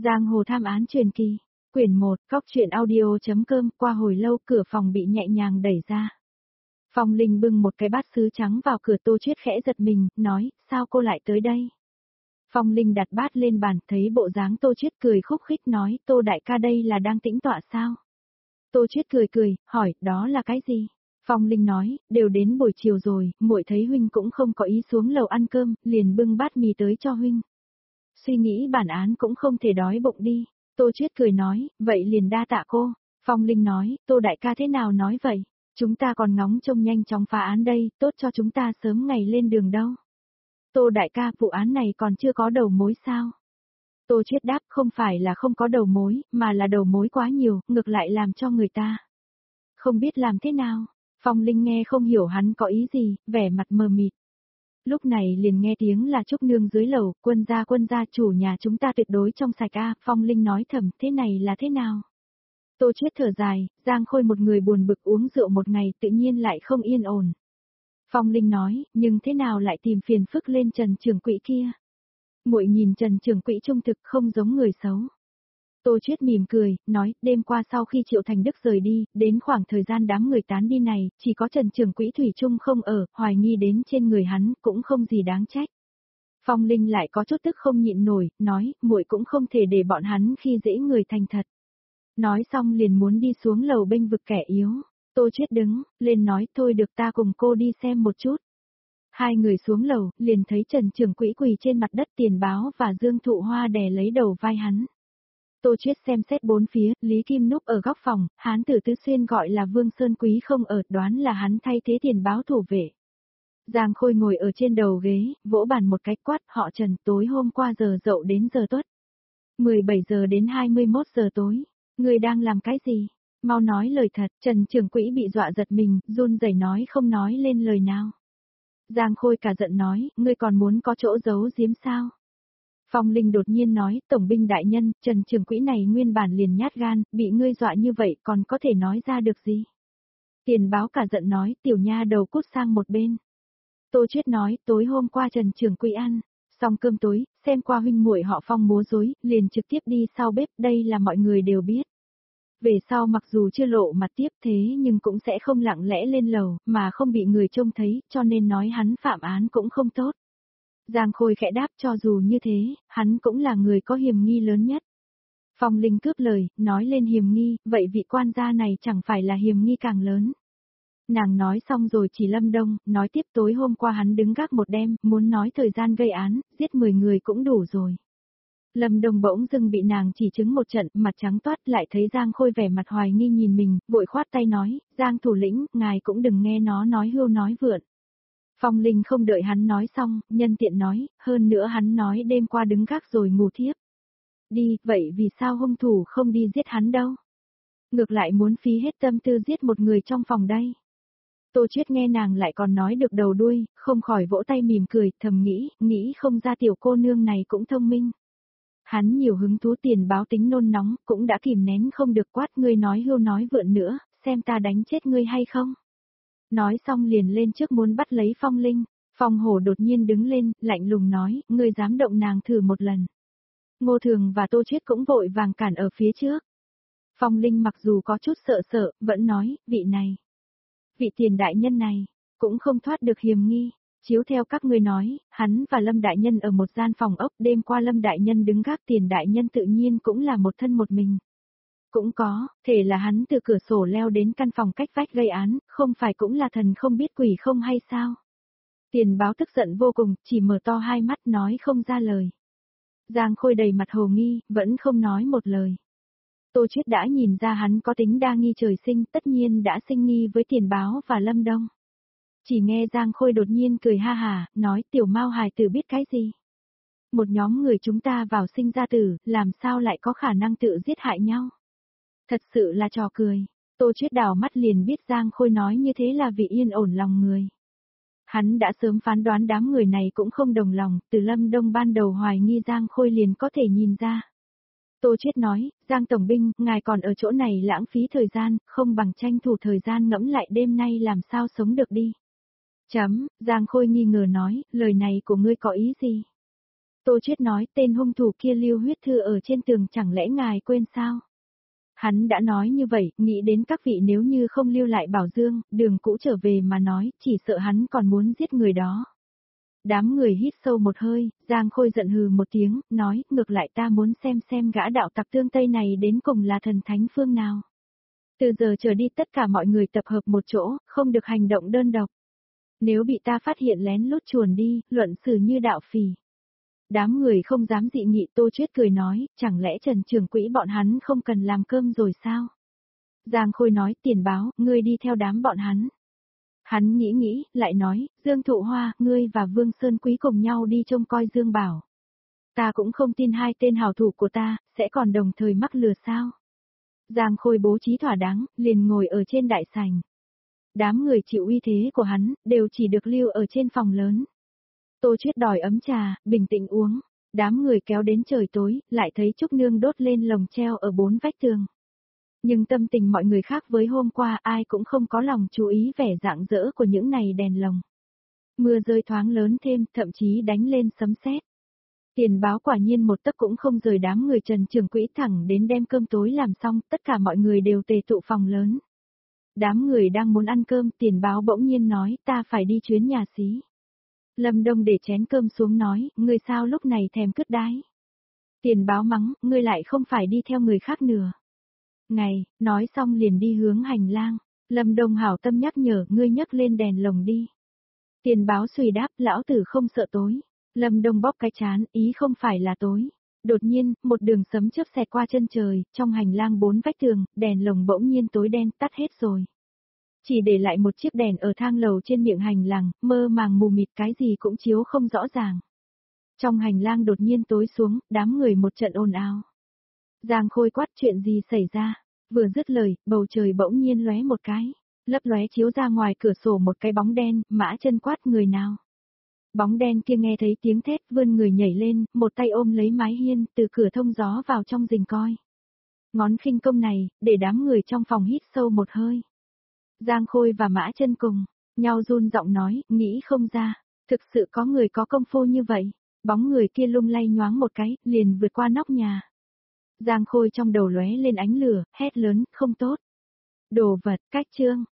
Giang hồ tham án truyền kỳ, quyển 1, góc truyện audio.com. Qua hồi lâu cửa phòng bị nhẹ nhàng đẩy ra. Phong Linh bưng một cái bát sứ trắng vào cửa. Tô Chuyết khẽ giật mình, nói, sao cô lại tới đây? Phong Linh đặt bát lên bàn, thấy bộ dáng Tô Chuyết cười khúc khích nói, Tô đại ca đây là đang tĩnh tọa sao? Tô Chuyết cười, hỏi, đó là cái gì? Phong Linh nói, đều đến buổi chiều rồi, muội thấy huynh cũng không có ý xuống lầu ăn cơm, liền bưng bát mì tới cho huynh. Suy nghĩ bản án cũng không thể đói bụng đi. Tô Chuyết cười nói, vậy liền đa tạ cô. Phong Linh nói, Tô đại ca thế nào nói vậy? Chúng ta còn ngóng trông nhanh chóng phá án đây, tốt cho chúng ta sớm ngày lên đường đâu. Tô đại ca, vụ án này còn chưa có đầu mối sao? Tô Chuyết đáp, không phải là không có đầu mối, mà là đầu mối quá nhiều, ngược lại làm cho người ta không biết làm thế nào. Phong Linh nghe không hiểu hắn có ý gì, vẻ mặt mờ mịt. Lúc này liền nghe tiếng là Trúc Nương dưới lầu, quân gia chủ nhà chúng ta tuyệt đối trong sạch a. Phong Linh nói thầm, thế này là thế nào? Tô Chuyết thở dài, Giang Khôi một người buồn bực uống rượu một ngày tự nhiên lại không yên ổn. Phong Linh nói, nhưng thế nào lại tìm phiền phức lên Trần trưởng quỹ kia? Muội nhìn Trần trưởng quỹ trung thực không giống người xấu. Tô Chuyết mỉm cười, nói, đêm qua sau khi Triệu Thành Đức rời đi, đến khoảng thời gian đám người tán đi này, chỉ có Trần trưởng quỹ thủy chung không ở, hoài nghi đến trên người hắn, cũng không gì đáng trách. Phong Linh lại có chút tức không nhịn nổi, nói, muội cũng không thể để bọn hắn khi dễ người thành thật. Nói xong liền muốn đi xuống lầu bênh vực kẻ yếu. Tô Chuyết đứng lên nói, thôi được ta cùng cô đi xem một chút. Hai người xuống lầu, liền thấy Trần trưởng quỹ quỳ trên mặt đất, Tiền Báo và Dương Thụ Hoa đè lấy đầu vai hắn. Tô Chuyết xem xét bốn phía, Lý Kim núp ở góc phòng, hán tử Tứ Xuyên gọi là Vương Sơn Quý không ở, đoán là hắn thay thế Tiền Báo thủ vệ. Giang Khôi ngồi ở trên đầu ghế, vỗ bàn một cái quát, họ Trần, tối hôm qua giờ dậu đến giờ tuất. 17 giờ đến 21 giờ tối, người đang làm cái gì? Mau nói lời thật. Trần trưởng quỹ bị dọa giật mình, run rẩy nói không nói lên lời nào. Giang Khôi cả giận nói, ngươi còn muốn có chỗ giấu giếm sao? Phong Linh đột nhiên nói, tổng binh đại nhân, Trần trưởng quỹ này nguyên bản liền nhát gan, bị ngươi dọa như vậy còn có thể nói ra được gì? Tiền Báo cả giận nói, tiểu nha đầu cút sang một bên. Tô Chuyết nói, tối hôm qua Trần trưởng quỹ ăn xong cơm tối, xem qua huynh muội họ Phong múa rối, liền trực tiếp đi sau bếp, đây là mọi người đều biết. Về sau mặc dù chưa lộ mặt tiếp thế nhưng cũng sẽ không lặng lẽ lên lầu, mà không bị người trông thấy, cho nên nói hắn phạm án cũng không tốt. Giang Khôi khẽ đáp, cho dù như thế, hắn cũng là người có hiểm nghi lớn nhất. Phong Linh cướp lời, nói lên hiểm nghi, vậy vị quan gia này chẳng phải là hiểm nghi càng lớn. Nàng nói xong rồi chỉ Lâm Đông, nói tiếp tối hôm qua hắn đứng gác một đêm, muốn nói thời gian gây án, giết 10 người cũng đủ rồi. Lâm Đông bỗng dưng bị nàng chỉ chứng một trận, mặt trắng toát, lại thấy Giang Khôi vẻ mặt hoài nghi nhìn mình, vội khoát tay nói, Giang thủ lĩnh, ngài cũng đừng nghe nó nói hưu nói vượn. Phong Linh không đợi hắn nói xong, nhân tiện nói, hơn nữa hắn nói đêm qua đứng gác rồi ngủ thiếp. Đi, vậy vì sao hung thủ không đi giết hắn đâu? Ngược lại muốn phí hết tâm tư giết một người trong phòng đây. Tô Chuyết nghe nàng lại còn nói được đầu đuôi, không khỏi vỗ tay mỉm cười, thầm nghĩ không ra tiểu cô nương này cũng thông minh. Hắn nhiều hứng thú. Tiền Báo tính nôn nóng, cũng đã kìm nén không được quát, ngươi nói hưu nói vượn nữa, xem ta đánh chết ngươi hay không. Nói xong liền lên trước muốn bắt lấy Phong Linh. Phong Hổ đột nhiên đứng lên, lạnh lùng nói, ngươi dám động nàng thử một lần. Ngô Thường và Tô Chuyết cũng vội vàng cản ở phía trước. Phong Linh mặc dù có chút sợ, vẫn nói, vị Tiền đại nhân này, cũng không thoát được hiểm nghi. Chiếu theo các ngươi nói, hắn và Lâm đại nhân ở một gian phòng ốc, đêm qua Lâm đại nhân đứng gác, Tiền đại nhân tự nhiên cũng là một thân một mình. Cũng có, thể là hắn từ cửa sổ leo đến căn phòng cách vách gây án, không phải cũng là thần không biết quỷ không hay sao? Tiền Báo tức giận vô cùng, chỉ mở to hai mắt nói không ra lời. Giang Khôi đầy mặt hồ nghi, vẫn không nói một lời. Tô Chuyết đã nhìn ra hắn có tính đa nghi trời sinh, tất nhiên đã sinh nghi với Tiền Báo và Lâm Đông. Chỉ nghe Giang Khôi đột nhiên cười ha hà, nói tiểu Mao hài tử biết cái gì? Một nhóm người chúng ta vào sinh ra tử, làm sao lại có khả năng tự giết hại nhau? Thật sự là trò cười. Tô Chuyết đảo mắt liền biết Giang Khôi nói như thế là vì yên ổn lòng người. Hắn đã sớm phán đoán đám người này cũng không đồng lòng, từ Lâm Đông ban đầu hoài nghi Giang Khôi liền có thể nhìn ra. Tô Chuyết nói, Giang Tổng binh, ngài còn ở chỗ này lãng phí thời gian, không bằng tranh thủ thời gian ngẫm lại đêm nay làm sao sống được đi. Giang Khôi nghi ngờ nói, lời này của ngươi có ý gì? Tô Chuyết nói tên hung thủ kia lưu huyết thư ở trên tường chẳng lẽ ngài quên sao? Hắn đã nói như vậy, nghĩ đến các vị nếu như không lưu lại Bảo Dương, đường cũ trở về mà nói, chỉ sợ hắn còn muốn giết người đó. Đám người hít sâu một hơi, Giang Khôi giận hừ một tiếng, nói, ngược lại ta muốn xem gã đạo tặc Tương Tây này đến cùng là thần thánh phương nào. Từ giờ trở đi tất cả mọi người tập hợp một chỗ, không được hành động đơn độc. Nếu bị ta phát hiện lén lút chuồn đi, luận xử như đạo phỉ. Đám người không dám dị nghị. Tô Chuyết cười nói, chẳng lẽ Trần Trưởng Quỹ bọn hắn không cần làm cơm rồi sao? Giang Khôi nói, Tiền Báo, ngươi đi theo đám bọn hắn. Hắn nghĩ, lại nói, Dương Thụ Hoa, ngươi và Vương Sơn Quý cùng nhau đi trông coi Dương Bảo. Ta cũng không tin hai tên hảo thủ của ta, sẽ còn đồng thời mắc lừa sao? Giang Khôi bố trí thỏa đáng, liền ngồi ở trên đại sảnh. Đám người chịu uy thế của hắn, đều chỉ được lưu ở trên phòng lớn. Tô Chuyết đòi ấm trà, bình tĩnh uống. Đám người kéo đến trời tối, lại thấy Trúc Nương đốt lên lồng treo ở 4 vách tường. Nhưng tâm tình mọi người khác với hôm qua, ai cũng không có lòng chú ý vẻ rạng rỡ của những này đèn lồng. Mưa rơi thoáng lớn thêm, thậm chí đánh lên sấm sét. Tiền Báo quả nhiên một tấc cũng không rời đám người Trần Trưởng Quỹ thẳng đến đem cơm tối làm xong, tất cả mọi người đều tề tụ phòng lớn. Đám người đang muốn ăn cơm, Tiền Báo bỗng nhiên nói, ta phải đi chuyến nhà xí. Lâm Đông để chén cơm xuống nói, ngươi sao lúc này thèm cứt đái. Tiền Báo mắng, ngươi lại không phải đi theo người khác nửa ngày, nói xong liền đi hướng hành lang. Lâm Đông hảo tâm nhắc nhở, ngươi nhấc lên đèn lồng đi. Tiền Báo suy đáp, lão tử không sợ tối. Lâm Đông bóp cái chán, ý không phải là tối. Đột nhiên, một đường sấm chớp xẹt qua chân trời, trong hành lang 4 vách tường, đèn lồng bỗng nhiên tối đen, tắt hết rồi. Chỉ để lại một chiếc đèn ở thang lầu trên miệng hành lang, mơ màng mù mịt, cái gì cũng chiếu không rõ ràng. Trong hành lang đột nhiên tối xuống, đám người một trận ồn ào. Giang Khôi quát, chuyện gì xảy ra? Vừa dứt lời, bầu trời bỗng nhiên lóe một cái, lấp lóe chiếu ra ngoài cửa sổ một cái bóng đen. Mã Chân quát, người nào? Bóng đen kia nghe thấy tiếng thét, vươn người nhảy lên, một tay ôm lấy mái hiên, từ cửa thông gió vào trong rình coi. Ngón khinh công này, để đám người trong phòng hít sâu một hơi. Giang Khôi và Mã Chân cùng nhau run giọng nói, nghĩ không ra, thực sự có người có công phu như vậy. Bóng người kia lung lay nhoáng một cái, liền vượt qua nóc nhà. Giang Khôi trong đầu lóe lên ánh lửa, hét lớn, không tốt. Đồ vật, cách trương.